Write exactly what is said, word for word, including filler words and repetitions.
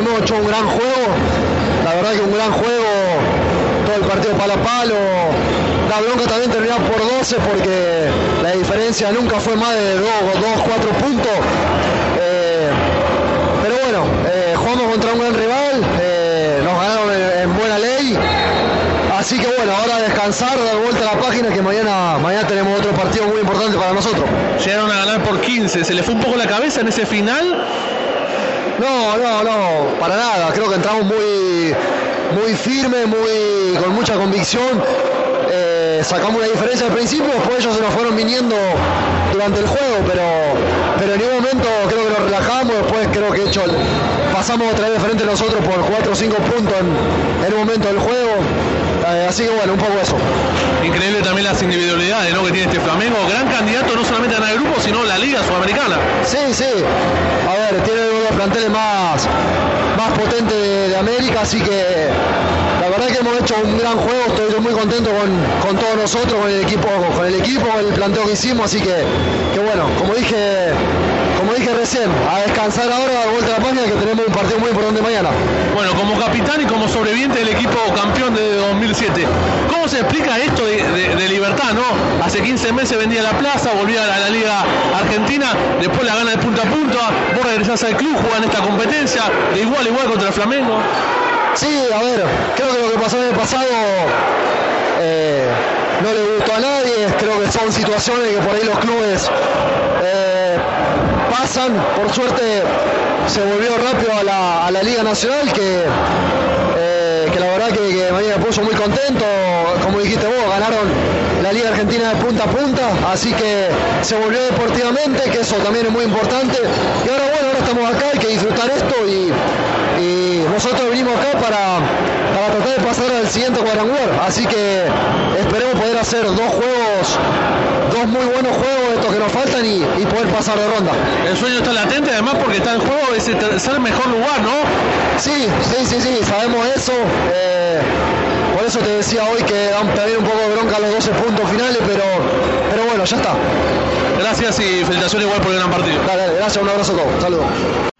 hemos hecho un gran juego, la verdad que un gran juego, todo el partido palo a palo. La bronca también terminar por doce porque la diferencia nunca fue más de dos, cuatro puntos. Eh, pero bueno, eh, jugamos contra un gran rival, eh, nos ganaron en, en buena ley. Así que bueno, ahora descansar, dar vuelta a la página, que mañana, mañana tenemos otro partido muy importante para nosotros. Llegaron a ganar por quince, ¿se le fue un poco la cabeza en ese final? No, no, no, para nada. Creo que entramos muy, muy firme, muy, con mucha convicción. Eh, sacamos una diferencia al principio, después ellos se nos fueron viniendo durante el juego, pero, pero en ningún momento creo que nos relajamos. Después creo que hecho, pasamos otra vez de frente nosotros por cuatro o cinco puntos en, en un momento del juego. Eh, así que bueno, un poco eso. Increíble también las individualidades, ¿no?, que tiene este Flamengo, gran candidato no solamente a ganar el grupo, sino la Liga Sudamericana. Sí, sí. A ver, tiene uno de los planteles más, más potentes de, de América, así que la verdad que hemos hecho un gran juego. Estoy muy contento con, con todos nosotros, con el equipo, con el equipo, con el planteo que hicimos, así que, que bueno, como dije, como dije recién, a descansar ahora, a vuelta a la página, que tenemos un partido muy importante mañana. Bueno, como capitán y como sobreviviente del equipo campeón de dos mil siete, ¿cómo se explica esto de, de, de libertad, no? Hace quince meses vendía la plaza, volvía a la, a la Liga Argentina, después la gana de punta a punta, vos regresás al club, jugás en esta competencia, de igual a igual contra el Flamengo. Sí, a ver, creo que lo que pasó en el pasado eh, no le gustó a nadie. Creo que son situaciones que por ahí los clubes eh, pasan. Por suerte se volvió rápido a la, a la Liga Nacional, que, eh, que la verdad que, que me puso muy contento. Como dijiste vos, ganaron la Liga Argentina de punta a punta, así que se volvió deportivamente, que eso también es muy importante. Y ahora bueno, ahora estamos acá, hay que disfrutar esto y, y nosotros vinimos acá para, para tratar de pasar al siguiente cuadrangular, así que esperemos poder hacer dos juegos, dos muy buenos juegos, estos que nos faltan, y, y poder pasar de ronda. El sueño está latente, además, porque está en juego ese tercer mejor lugar, ¿no? Sí, sí, sí, sí, sabemos eso. Eh, por eso te decía hoy que dan también un poco de bronca los doce puntos finales, pero, pero bueno, ya está. Gracias y felicitaciones igual por el gran partido. Dale, dale, gracias, un abrazo a todos. Saludos.